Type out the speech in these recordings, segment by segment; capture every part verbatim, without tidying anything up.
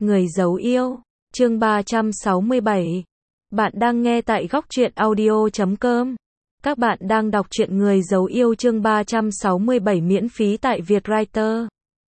Người giấu yêu, chương ba trăm sáu mươi bảy. Bạn đang nghe tại góc truyện audio chấm com. Các bạn đang đọc truyện Người giấu yêu chương ba trăm sáu mươi bảy miễn phí tại Vietwriter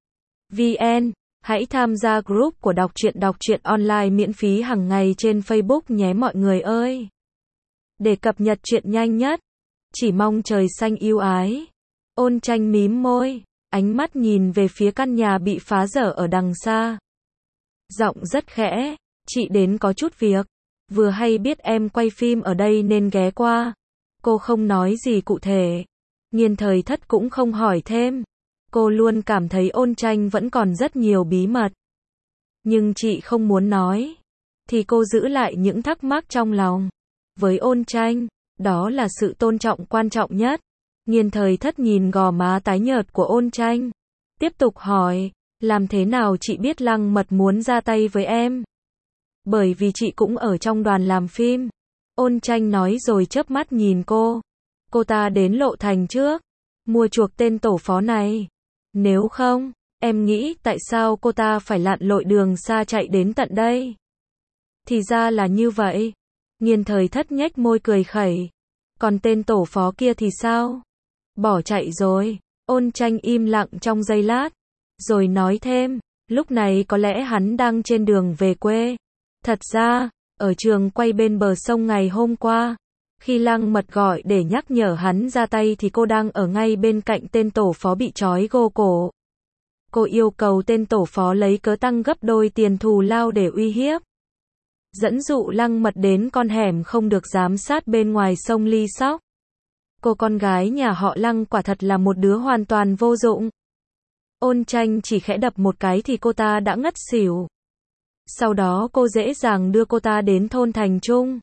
vê en. Hãy tham gia group của đọc truyện đọc truyện online miễn phí hàng ngày trên Facebook nhé mọi người ơi. Để cập nhật truyện nhanh nhất, chỉ mong trời xanh yêu ái. Ôn Tranh mím môi, ánh mắt nhìn về phía căn nhà bị phá dở ở đằng xa. Giọng rất khẽ, chị đến có chút việc, vừa hay biết em quay phim ở đây nên ghé qua. Cô không nói gì cụ thể, Nghiên Thời Thất cũng không hỏi thêm. Cô luôn cảm thấy Ôn Tranh vẫn còn rất nhiều bí mật. Nhưng chị không muốn nói, thì cô giữ lại những thắc mắc trong lòng. Với Ôn Tranh, đó là sự tôn trọng quan trọng nhất. Nghiên Thời Thất nhìn gò má tái nhợt của Ôn Tranh, tiếp tục hỏi, làm thế nào chị biết Lăng Mật muốn ra tay với em? Bởi vì chị cũng ở trong đoàn làm phim. Ôn Tranh nói rồi chớp mắt nhìn cô. Cô ta đến Lộ Thành trước, mua chuộc tên tổ phó này. Nếu không, em nghĩ tại sao cô ta phải lặn lội đường xa chạy đến tận đây? Thì ra là như vậy. Nghiên Thời Thất nhếch môi cười khẩy. Còn tên tổ phó kia thì sao? Bỏ chạy rồi. Ôn Tranh im lặng trong giây lát, rồi nói thêm, lúc này có lẽ hắn đang trên đường về quê. Thật ra, ở trường quay bên bờ sông ngày hôm qua, khi Lăng Mật gọi để nhắc nhở hắn ra tay thì cô đang ở ngay bên cạnh tên tổ phó bị trói gô cổ. Cô yêu cầu tên tổ phó lấy cớ tăng gấp đôi tiền thù lao để uy hiếp, dẫn dụ Lăng Mật đến con hẻm không được giám sát bên ngoài sông Ly Sóc. Cô con gái nhà họ Lăng quả thật là một đứa hoàn toàn vô dụng. Ôn Tranh chỉ khẽ đập một cái thì cô ta đã ngất xỉu. Sau đó cô dễ dàng đưa cô ta đến thôn Thành Trung.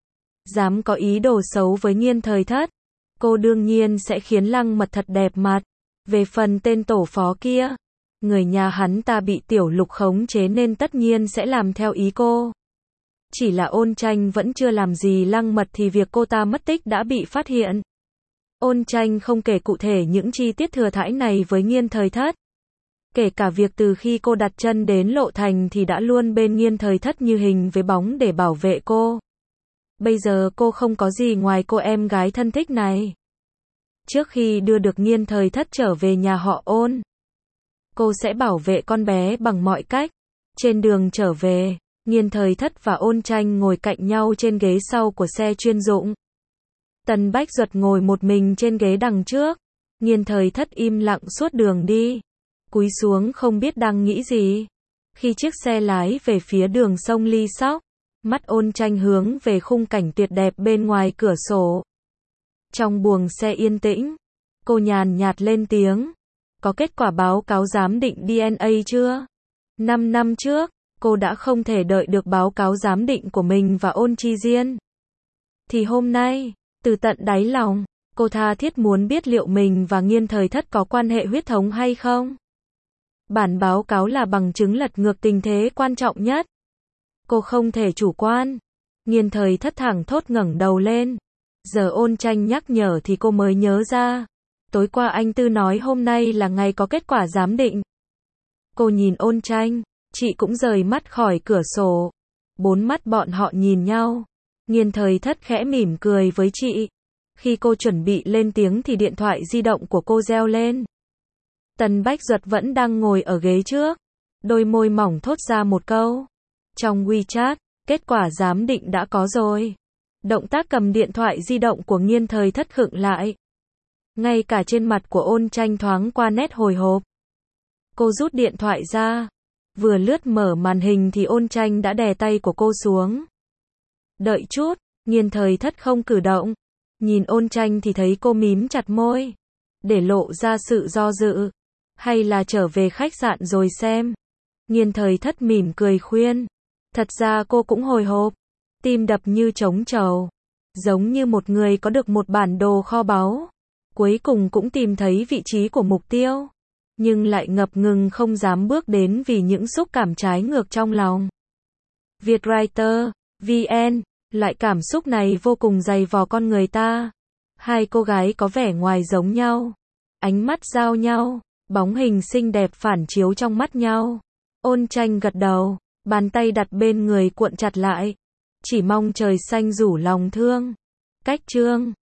Dám có ý đồ xấu với Nghiên Thời Thất, cô đương nhiên sẽ khiến Lăng Mật thật đẹp mặt. Về phần tên tổ phó kia, người nhà hắn ta bị Tiểu Lục khống chế nên tất nhiên sẽ làm theo ý cô. Chỉ là Ôn Tranh vẫn chưa làm gì Lăng Mật thì việc cô ta mất tích đã bị phát hiện. Ôn Tranh không kể cụ thể những chi tiết thừa thãi này với Nghiên Thời Thất. Kể cả việc từ khi cô đặt chân đến Lộ Thành thì đã luôn bên Nghiên Thời Thất như hình với bóng để bảo vệ cô. Bây giờ cô không có gì ngoài cô em gái thân thích này. Trước khi đưa được Nghiên Thời Thất trở về nhà họ Ôn, cô sẽ bảo vệ con bé bằng mọi cách. Trên đường trở về, Nghiên Thời Thất và Ôn Tranh ngồi cạnh nhau trên ghế sau của xe chuyên dụng. Tần Bách Duật ngồi một mình trên ghế đằng trước. Nghiên Thời Thất im lặng suốt đường đi, cúi xuống không biết đang nghĩ gì. Khi chiếc xe lái về phía đường sông Ly Sóc, mắt Ôn Tranh hướng về khung cảnh tuyệt đẹp bên ngoài cửa sổ. Trong buồng xe yên tĩnh, cô nhàn nhạt lên tiếng, có kết quả báo cáo giám định đê en a chưa? Năm năm trước, cô đã không thể đợi được báo cáo giám định của mình và Ôn Chi Diên. Thì hôm nay, từ tận đáy lòng, cô tha thiết muốn biết liệu mình và Nghiên Thời Thất có quan hệ huyết thống hay không. Bản báo cáo là bằng chứng lật ngược tình thế quan trọng nhất. Cô không thể chủ quan. Nghiên Thời Thất thẳng thốt ngẩng đầu lên. Giờ Ôn Tranh nhắc nhở thì cô mới nhớ ra. Tối qua anh Tư nói hôm nay là ngày có kết quả giám định. Cô nhìn Ôn Tranh, chị cũng rời mắt khỏi cửa sổ. Bốn mắt bọn họ nhìn nhau. Nghiên Thời Thất khẽ mỉm cười với chị. Khi cô chuẩn bị lên tiếng thì điện thoại di động của cô reo lên. Tần Bách Duật vẫn đang ngồi ở ghế trước. Đôi môi mỏng thốt ra một câu. Trong WeChat, kết quả giám định đã có rồi. Động tác cầm điện thoại di động của Nghiên Thời Thất khựng lại. Ngay cả trên mặt của Ôn Tranh thoáng qua nét hồi hộp. Cô rút điện thoại ra. Vừa lướt mở màn hình thì Ôn Tranh đã đè tay của cô xuống. Đợi chút, Nghiên Thời Thất không cử động. Nhìn Ôn Tranh thì thấy cô mím chặt môi, để lộ ra sự do dự. Hay là trở về khách sạn rồi xem. Nghiên Thời Thất mỉm cười khuyên. Thật ra cô cũng hồi hộp, tim đập như trống trầu, giống như một người có được một bản đồ kho báu, cuối cùng cũng tìm thấy vị trí của mục tiêu, nhưng lại ngập ngừng không dám bước đến vì những xúc cảm trái ngược trong lòng. Vietwriter vê en, loại cảm xúc này vô cùng dày vò con người ta. Hai cô gái có vẻ ngoài giống nhau, ánh mắt giao nhau, bóng hình xinh đẹp phản chiếu trong mắt nhau. Ôn Tranh gật đầu, Bàn tay đặt bên người cuộn chặt lại. Chỉ mong trời xanh rủ lòng thương. Cách chương